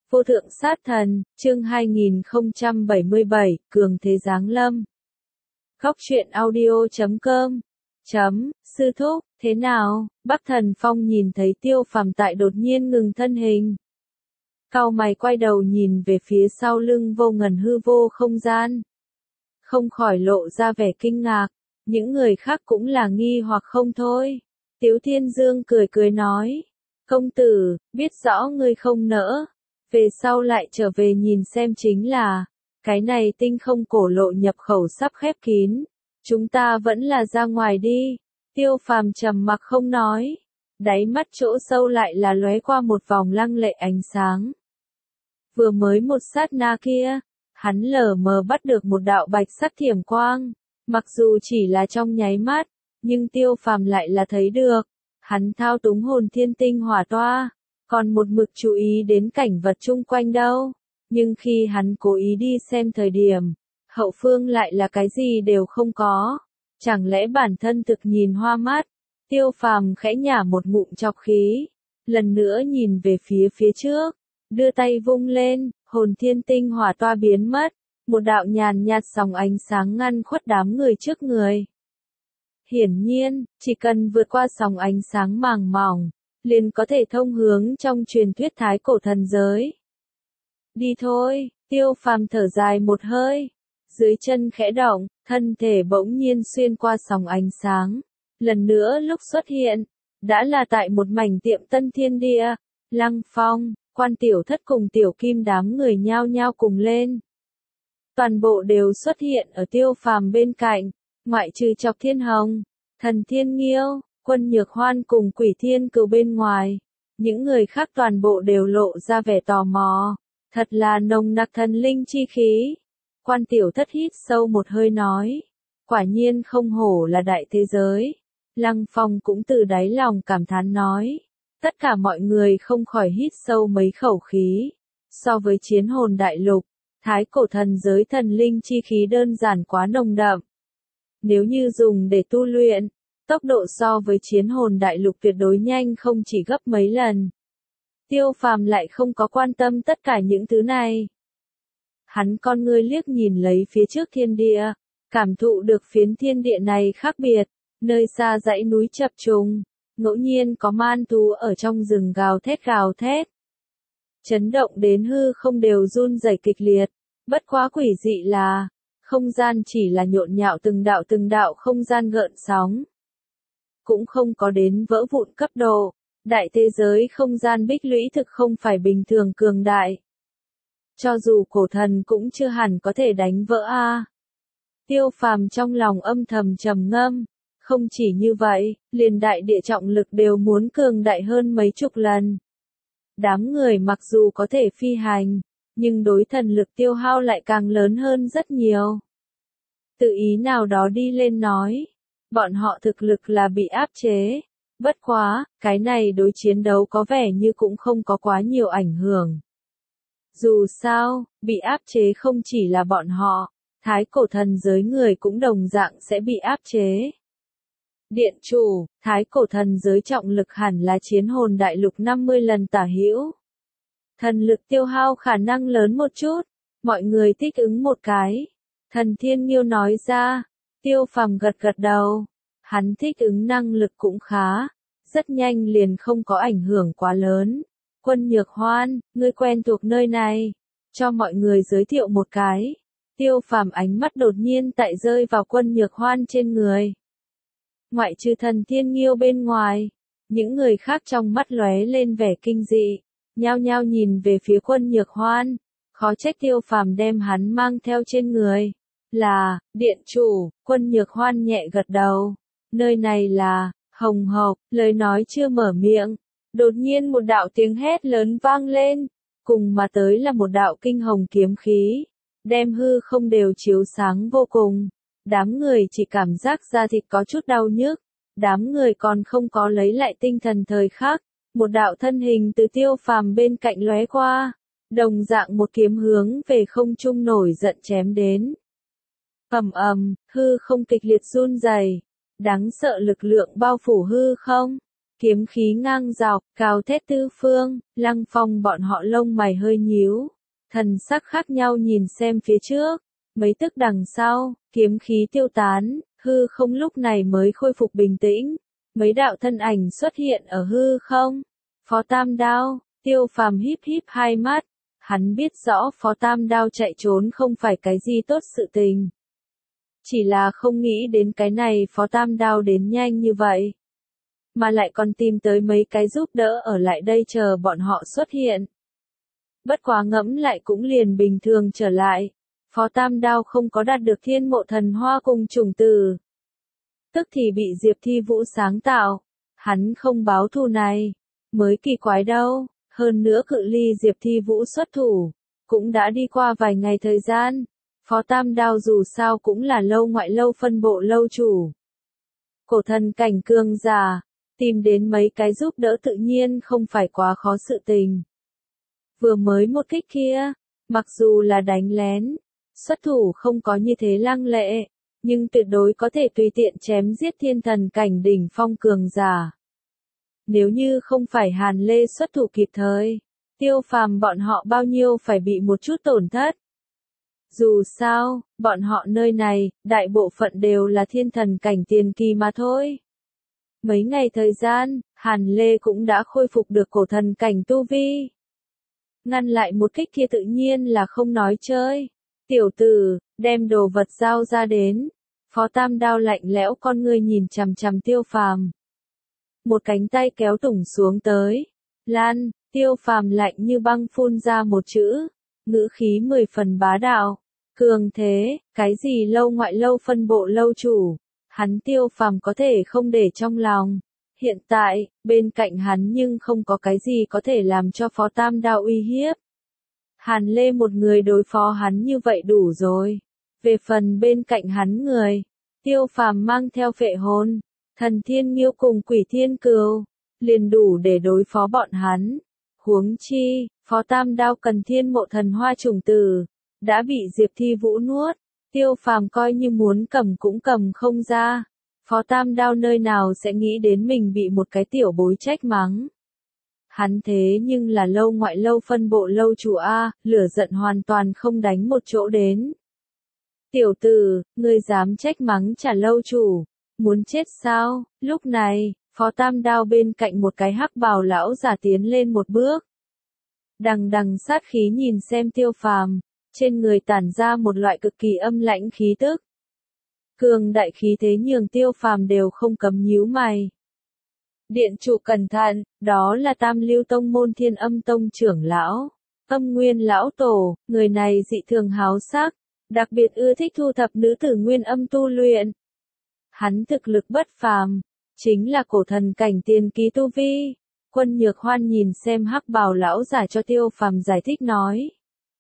Vô thượng sát thần, chương 2077, cường thế giáng lâm. Góc truyện audio.com Sư thúc, thế nào? Bắc Thần Phong nhìn thấy Tiêu Phàm tại đột nhiên ngừng thân hình. Cau mày quay đầu nhìn về phía sau lưng vô ngần hư vô không gian. Không khỏi lộ ra vẻ kinh ngạc, những người khác cũng là nghi hoặc không thôi. Tiếu Thiên Dương cười cười nói, công tử, biết rõ ngươi không nỡ. Về sau lại trở về nhìn xem chính là, cái này tinh không cổ lộ nhập khẩu sắp khép kín, chúng ta vẫn là ra ngoài đi. Tiêu Phàm trầm mặc không nói, đáy mắt chỗ sâu lại là lóe qua một vòng lăng lệ ánh sáng. Vừa mới một sát na kia, hắn lờ mờ bắt được một đạo bạch sắc thiểm quang, mặc dù chỉ là trong nháy mắt, nhưng Tiêu Phàm lại là thấy được. Hắn thao túng hồn thiên tinh hỏa toa, còn một mực chú ý đến cảnh vật chung quanh đâu. Nhưng khi hắn cố ý đi xem thời điểm, hậu phương lại là cái gì đều không có. Chẳng lẽ bản thân thực nhìn hoa mắt? Tiêu Phàm khẽ nhả một ngụm chọc khí, lần nữa nhìn về phía trước, đưa tay vung lên, hồn thiên tinh hỏa toa biến mất, một đạo nhàn nhạt sóng ánh sáng ngăn khuất đám người trước người. Hiển nhiên, chỉ cần vượt qua sóng ánh sáng màng mỏng, liền có thể thông hướng trong truyền thuyết thái cổ thần giới. Đi thôi, Tiêu Phàm thở dài một hơi, dưới chân khẽ động, thân thể bỗng nhiên xuyên qua sóng ánh sáng. Lần nữa lúc xuất hiện, đã là tại một mảnh tiệm tân thiên địa. Lăng Phong, Quan Tiểu Thất cùng Tiểu Kim đám người nhao nhao cùng lên. Toàn bộ đều xuất hiện ở Tiêu Phàm bên cạnh, ngoại trừ Chọc Thiên Hồng, Thần Thiên Nghiêu, Quân Nhược Hoan cùng Quỷ Thiên Cừu bên ngoài. Những người khác toàn bộ đều lộ ra vẻ tò mò, thật là nồng nặc thần linh chi khí. Quan Tiểu Thất hít sâu một hơi nói, quả nhiên không hổ là đại thế giới. Lăng Phong cũng từ đáy lòng cảm thán nói, tất cả mọi người không khỏi hít sâu mấy khẩu khí. So với chiến hồn đại lục, thái cổ thần giới thần linh chi khí đơn giản quá nồng đậm. Nếu như dùng để tu luyện, tốc độ so với chiến hồn đại lục tuyệt đối nhanh không chỉ gấp mấy lần. Tiêu Phàm lại không có quan tâm tất cả những thứ này. Hắn con ngươi liếc nhìn lấy phía trước thiên địa, cảm thụ được phiến thiên địa này khác biệt, nơi xa dãy núi chập trùng, ngẫu nhiên có man thú ở trong rừng gào thét. Chấn động đến hư không đều run rẩy kịch liệt, bất quá quỷ dị là, không gian chỉ là nhộn nhạo từng đạo không gian gợn sóng. Cũng không có đến vỡ vụn cấp độ, đại thế giới không gian bích lũy thực không phải bình thường cường đại. Cho dù cổ thần cũng chưa hẳn có thể đánh vỡ a. Tiêu Phàm trong lòng âm thầm trầm ngâm, không chỉ như vậy, liền đại địa trọng lực đều muốn cường đại hơn mấy chục lần. Đám người mặc dù có thể phi hành, nhưng đối thần lực tiêu hao lại càng lớn hơn rất nhiều. Tự ý nào đó đi lên nói, bọn họ thực lực là bị áp chế. Bất quá, cái này đối chiến đấu có vẻ như cũng không có quá nhiều ảnh hưởng. Dù sao, bị áp chế không chỉ là bọn họ, thái cổ thần giới người cũng đồng dạng sẽ bị áp chế. Điện chủ, thái cổ thần giới trọng lực hẳn là chiến hồn đại lục 50 lần tả hữu. Thần lực tiêu hao khả năng lớn một chút, mọi người thích ứng một cái. Thần Thiên Nghiêu nói ra, Tiêu Phàm gật đầu, hắn thích ứng năng lực cũng khá, rất nhanh liền không có ảnh hưởng quá lớn. Quân Nhược Hoan, ngươi quen thuộc nơi này, cho mọi người giới thiệu một cái. Tiêu Phàm ánh mắt đột nhiên tại rơi vào Quân Nhược Hoan trên người. Ngoại trừ Thần Thiên Nghiêu bên ngoài, những người khác trong mắt lóe lên vẻ kinh dị, nhao nhao nhìn về phía Quân Nhược Hoan, khó trách Tiêu Phàm đem hắn mang theo trên người. Là, điện chủ, Quân Nhược Hoan nhẹ gật đầu. Nơi này là, Hồng Hộc, lời nói chưa mở miệng. Đột nhiên một đạo tiếng hét lớn vang lên, cùng mà tới là một đạo kinh hồng kiếm khí, đem hư không đều chiếu sáng vô cùng. Đám người chỉ cảm giác da thịt có chút đau nhức, đám người còn không có lấy lại tinh thần thời khắc, một đạo thân hình từ Tiêu Phàm bên cạnh lóe qua, đồng dạng một kiếm hướng về không trung nổi giận chém đến. Hư không kịch liệt run rẩy, đáng sợ lực lượng bao phủ hư không. kiếm khí ngang dọc, cao thét tứ phương, Lăng Phong bọn họ lông mày hơi nhíu, thần sắc khác nhau nhìn xem phía trước, mấy tức đằng sau, kiếm khí tiêu tán, hư không lúc này mới khôi phục bình tĩnh, mấy đạo thân ảnh xuất hiện ở hư không. Phó Tam Đao, Tiêu Phàm híp híp hai mắt, hắn biết rõ Phó Tam Đao chạy trốn không phải cái gì tốt sự tình. Chỉ là không nghĩ đến cái này Phó Tam Đao đến nhanh như vậy. Mà lại còn tìm tới mấy cái giúp đỡ ở lại đây chờ bọn họ xuất hiện. Bất quá ngẫm lại cũng liền bình thường trở lại. Phó Tam Đao không có đạt được Thiên Mộ Thần Hoa cùng chủng tử. Tức thì bị Diệp Thi Vũ sáng tạo. Hắn không báo thù này. Mới kỳ quái đâu. Hơn nữa cự ly Diệp Thi Vũ xuất thủ. Cũng đã đi qua vài ngày thời gian. Phó Tam Đao dù sao cũng là lâu ngoại lâu phân bộ lâu chủ. Cổ thần cảnh cường giả. Tìm đến mấy cái giúp đỡ tự nhiên không phải quá khó sự tình. Vừa mới một kích kia, mặc dù là đánh lén, xuất thủ không có như thế lăng lệ, nhưng tuyệt đối có thể tùy tiện chém giết thiên thần cảnh đỉnh phong cường giả. Nếu như không phải Hàn Lê xuất thủ kịp thời, Tiêu Phàm bọn họ bao nhiêu phải bị một chút tổn thất. Dù sao, bọn họ nơi này, đại bộ phận đều là thiên thần cảnh tiền kỳ mà thôi. Mấy ngày thời gian, Hàn Lê cũng đã khôi phục được cổ thần cảnh tu vi. Ngăn lại một kích kia tự nhiên là không nói chơi. Tiểu tử, đem đồ vật giao ra đến. Phó Tam Đao lạnh lẽo con ngươi nhìn chằm chằm Tiêu Phàm. Một cánh tay kéo tủng xuống tới. Lan, Tiêu Phàm lạnh như băng phun ra một chữ. Ngữ khí 10 phần bá đạo. Cường thế, cái gì lâu ngoại lâu phân bộ lâu chủ. Hắn Tiêu Phàm có thể không để trong lòng. Hiện tại, bên cạnh hắn nhưng không có cái gì có thể làm cho Phó Tam Đao uy hiếp. Hàn Lê một người đối phó hắn như vậy đủ rồi. Về phần bên cạnh hắn người, Tiêu Phàm mang theo phệ hồn, thần thiên nghiêu cùng quỷ thiên cừu, liền đủ để đối phó bọn hắn. Huống chi, Phó Tam Đao cần Thiên Mộ Thần Hoa chủng tử, đã bị Diệp Thi Vũ nuốt. Tiêu Phàm coi như muốn cầm cũng cầm không ra. Phó Tam Đao nơi nào sẽ nghĩ đến mình bị một cái tiểu bối trách mắng. Hắn thế nhưng là lâu ngoại lâu phân bộ lâu chủ A, lửa giận hoàn toàn không đánh một chỗ đến. Tiểu tử, ngươi dám trách mắng trả lâu chủ, muốn chết sao? Lúc này, Phó Tam Đao bên cạnh một cái hắc bào lão giả tiến lên một bước. Đằng đằng sát khí nhìn xem Tiêu Phàm, trên người tản ra một loại cực kỳ âm lãnh khí tức. Cường đại khí thế nhường Tiêu Phàm đều không cấm nhíu mày. Điện chủ cẩn thận, đó là Tam Lưu Tông môn Thiên Âm Tông trưởng lão, Âm Nguyên lão tổ, người này dị thường háo sắc, đặc biệt ưa thích thu thập nữ tử nguyên âm tu luyện. Hắn thực lực bất phàm, chính là cổ thần cảnh tiền kỳ tu vi. Quân Nhược Hoan nhìn xem hắc bào lão giả cho Tiêu Phàm giải thích nói.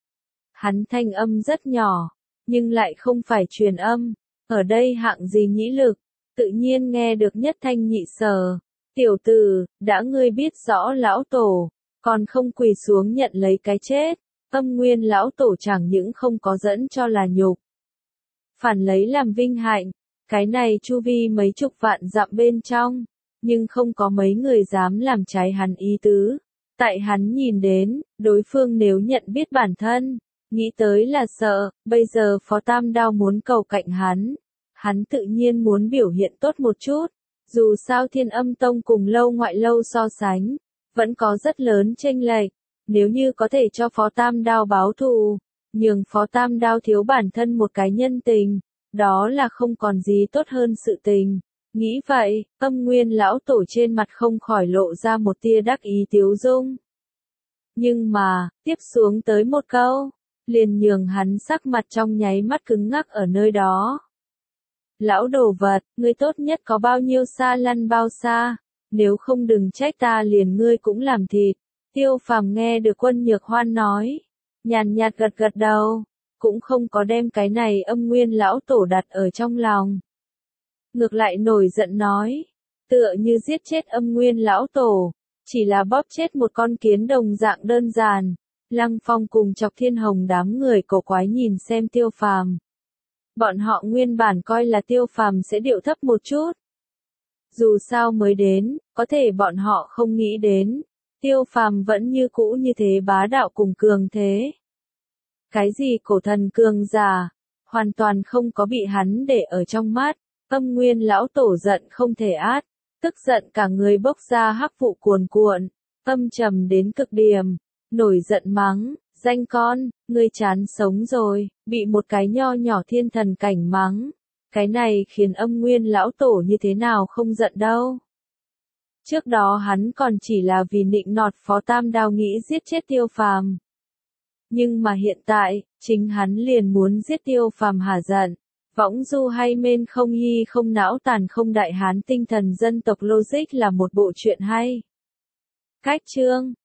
Hắn thanh âm rất nhỏ, nhưng lại không phải truyền âm. Ở đây hạng gì nhĩ lực, tự nhiên nghe được nhất thanh nhị sở. Tiểu tử, đã ngươi biết rõ lão tổ, còn không quỳ xuống nhận lấy cái chết. Âm Nguyên lão tổ chẳng những không có dẫn cho là nhục, phản lấy làm vinh hạnh. Cái này chu vi mấy chục vạn dặm bên trong, nhưng không có mấy người dám làm trái hắn ý tứ. Tại hắn nhìn đến, đối phương nếu nhận biết bản thân, nghĩ tới là sợ, bây giờ Phó Tam Đao muốn cầu cạnh hắn tự nhiên muốn biểu hiện tốt một chút. Dù sao Thiên Âm Tông cùng lâu ngoại lâu so sánh, vẫn có rất lớn chênh lệch. Nếu như có thể cho Phó Tam Đao báo thù, nhường Phó Tam Đao thiếu bản thân một cái nhân tình, đó là không còn gì tốt hơn sự tình. Nghĩ vậy, Âm Nguyên lão tổ trên mặt không khỏi lộ ra một tia đắc ý tiếu dung. Nhưng mà, tiếp xuống tới một câu, liền nhường hắn sắc mặt trong nháy mắt cứng ngắc ở nơi đó. Lão đồ vật, ngươi tốt nhất có bao nhiêu xa lăn bao xa, nếu không đừng trách ta liền ngươi cũng làm thịt. Tiêu Phàm nghe được Quân Nhược Hoan nói, nhàn nhạt gật gật đầu, cũng không có đem cái này Âm Nguyên lão tổ đặt ở trong lòng. Ngược lại nổi giận nói, tựa như giết chết Âm Nguyên lão tổ, chỉ là bóp chết một con kiến đồng dạng đơn giản. Lăng Phong cùng Chọc Thiên Hồng đám người cổ quái nhìn xem Tiêu Phàm. Bọn họ nguyên bản coi là Tiêu Phàm sẽ điệu thấp một chút. Dù sao mới đến, có thể bọn họ không nghĩ đến. Tiêu Phàm vẫn như cũ như thế bá đạo cùng cường thế. Cái gì cổ thần cường giả, hoàn toàn không có bị hắn để ở trong mắt. Âm Nguyên lão tổ giận không thể át, tức giận cả người bốc ra hắc vụ cuồn cuộn, âm trầm đến cực điểm, nổi giận mắng, danh con, ngươi chán sống rồi, bị một cái nho nhỏ thiên thần cảnh mắng. Cái này khiến Âm Nguyên lão tổ như thế nào không giận đâu. Trước đó hắn còn chỉ là vì nịnh nọt Phó Tam Đao nghĩ giết chết Tiêu Phàm. Nhưng mà hiện tại, chính hắn liền muốn giết Tiêu Phàm hả giận. Võng du hay mên không nhi không não tàn không đại hán tinh thần dân tộc logic là một bộ truyện hay. Cách chương